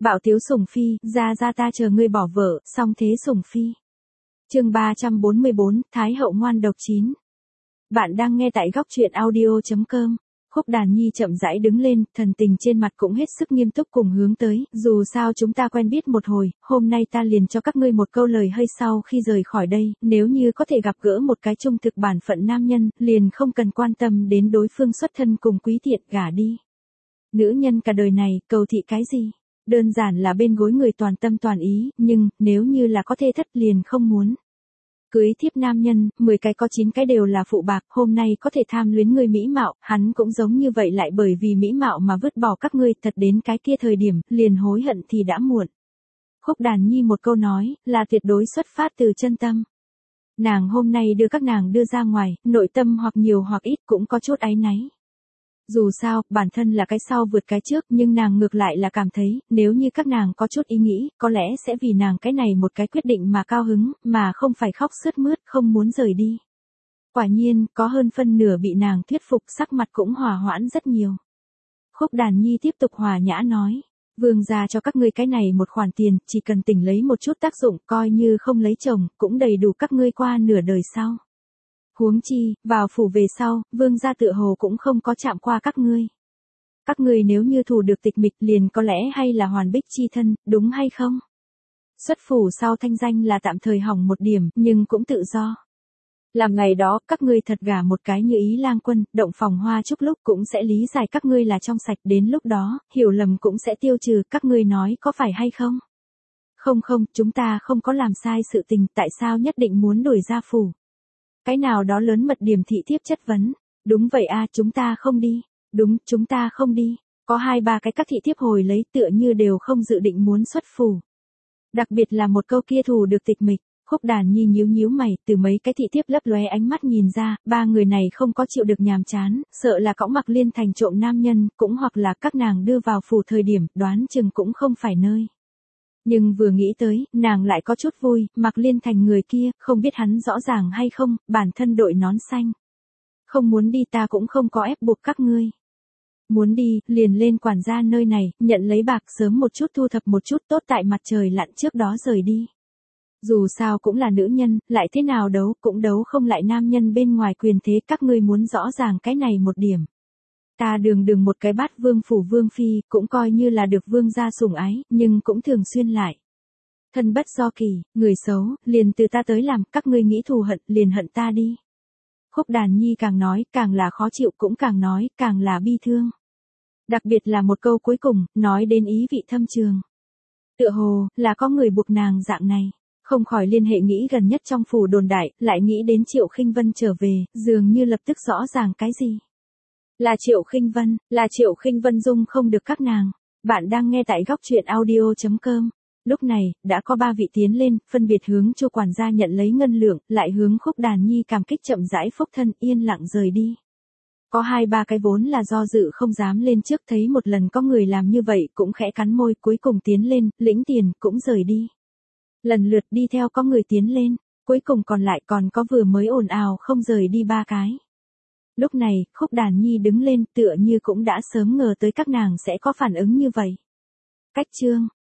Bạo tiếu sủng phi, ra ta chờ ngươi bỏ vợ, xong thế sủng phi. Chương 344, Thái hậu ngoan độc 9. Bạn đang nghe tại góc truyện audio.com. Khúc Đàn Nhi chậm rãi đứng lên, thần tình trên mặt cũng hết sức nghiêm túc cùng hướng tới, dù sao chúng ta quen biết một hồi, hôm nay ta liền cho các ngươi một câu lời hơi sau khi rời khỏi đây, nếu như có thể gặp gỡ một cái trung thực bản phận nam nhân, liền không cần quan tâm đến đối phương xuất thân cùng quý tiện gả đi. Nữ nhân cả đời này, cầu thị cái gì? Đơn giản là bên gối người toàn tâm toàn ý, nhưng, nếu như là có thê thất liền không muốn. Cưới thiếp nam nhân, 10 cái có 9 cái đều là phụ bạc, hôm nay có thể tham luyến người mỹ mạo, hắn cũng giống như vậy lại bởi vì mỹ mạo mà vứt bỏ các ngươi, thật đến cái kia thời điểm, liền hối hận thì đã muộn. Khúc Đàn Nhi một câu nói, là tuyệt đối xuất phát từ chân tâm. Nàng hôm nay đưa các nàng đưa ra ngoài, nội tâm hoặc nhiều hoặc ít cũng có chút áy náy. Dù sao, bản thân là cái sau vượt cái trước, nhưng nàng ngược lại là cảm thấy, nếu như các nàng có chút ý nghĩ, có lẽ sẽ vì nàng cái này một cái quyết định mà cao hứng, mà không phải khóc sướt mướt, không muốn rời đi. Quả nhiên, có hơn phân nửa bị nàng thuyết phục, sắc mặt cũng hòa hoãn rất nhiều. Khúc Đàn Nhi tiếp tục hòa nhã nói, vương gia cho các ngươi cái này một khoản tiền, chỉ cần tỉnh lấy một chút tác dụng, coi như không lấy chồng, cũng đầy đủ các ngươi qua nửa đời sau. Huống chi, vào phủ về sau, vương gia tựa hồ cũng không có chạm qua các ngươi. Các ngươi nếu như thủ được tịch mịch liền có lẽ hay là hoàn bích chi thân, đúng hay không? Xuất phủ sau thanh danh là tạm thời hỏng một điểm, nhưng cũng tự do. Làm ngày đó, các ngươi thật gả một cái như ý lang quân, động phòng hoa chúc lúc cũng sẽ lý giải các ngươi là trong sạch, đến lúc đó, hiểu lầm cũng sẽ tiêu trừ, các ngươi nói có phải hay không? Không, chúng ta không có làm sai sự tình, tại sao nhất định muốn đuổi ra phủ? Cái nào đó lớn mật điểm thị thiếp chất vấn. Đúng vậy a, chúng ta không đi. Đúng, chúng ta không đi. Có 2-3 cái các thị thiếp hồi lấy tựa như đều không dự định muốn xuất phủ. Đặc biệt là một câu kia thủ được tịch mịch. Khúc Đàn Nhi nhíu mày, từ mấy cái thị thiếp lấp lóe ánh mắt nhìn ra, 3 người này không có chịu được nhàm chán, sợ là cõng Mặc Liên Thành trộm nam nhân, cũng hoặc là các nàng đưa vào phủ thời điểm, đoán chừng cũng không phải nơi. Nhưng vừa nghĩ tới, nàng lại có chút vui, Mặc Liên Thành người kia, không biết hắn rõ ràng hay không, bản thân đội nón xanh. Không muốn đi ta cũng không có ép buộc các ngươi. Muốn đi, liền lên quản gia nơi này, nhận lấy bạc sớm một chút thu thập một chút tốt tại mặt trời lặn trước đó rời đi. Dù sao cũng là nữ nhân, lại thế nào đấu, cũng đấu không lại nam nhân bên ngoài quyền thế, các ngươi muốn rõ ràng cái này một điểm. Ta đường một cái bát vương phủ vương phi, cũng coi như là được vương gia sủng ái, nhưng cũng thường xuyên lại. Thân bất do kỳ, người xấu, liền từ ta tới làm, các ngươi nghĩ thù hận, liền hận ta đi. Khúc Đàn Nhi càng nói, càng là khó chịu, cũng càng nói, càng là bi thương. Đặc biệt là một câu cuối cùng, nói đến ý vị thâm trường. Tựa hồ, là có người buộc nàng dạng này. Không khỏi liên hệ nghĩ gần nhất trong phủ đồn đại, lại nghĩ đến Triệu Khinh Vân trở về, dường như lập tức rõ ràng cái gì. Là Triệu Khinh Vân dung không được các nàng. Bạn đang nghe tại góc truyện audio.com. Lúc này, đã có 3 vị tiến lên, phân biệt hướng Chu quản gia nhận lấy ngân lượng, lại hướng Khúc Đàn Nhi cảm kích chậm rãi phúc thân, yên lặng rời đi. Có 2-3 cái vốn là do dự không dám lên trước, thấy một lần có người làm như vậy, cũng khẽ cắn môi, cuối cùng tiến lên, lĩnh tiền, cũng rời đi. Lần lượt đi theo có người tiến lên, cuối cùng còn lại còn có vừa mới ồn ào không rời đi 3 cái. Lúc này, Khúc Đàn Nhi đứng lên tựa như cũng đã sớm ngờ tới các nàng sẽ có phản ứng như vậy. Cách chương